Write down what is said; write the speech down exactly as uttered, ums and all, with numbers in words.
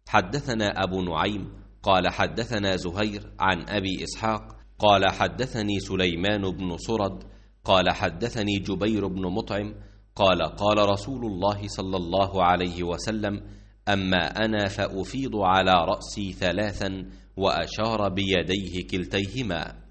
حدثنا أبو نعيم قال حدثنا زهير عن أبي إسحاق قال حدثني سليمان بن صرد قال حدثني جبير بن مطعم قال قال رسول الله صلى الله عليه وسلم: أما أنا فأفيض على رأسي ثلاثا، وأشار بيديه كلتيهما.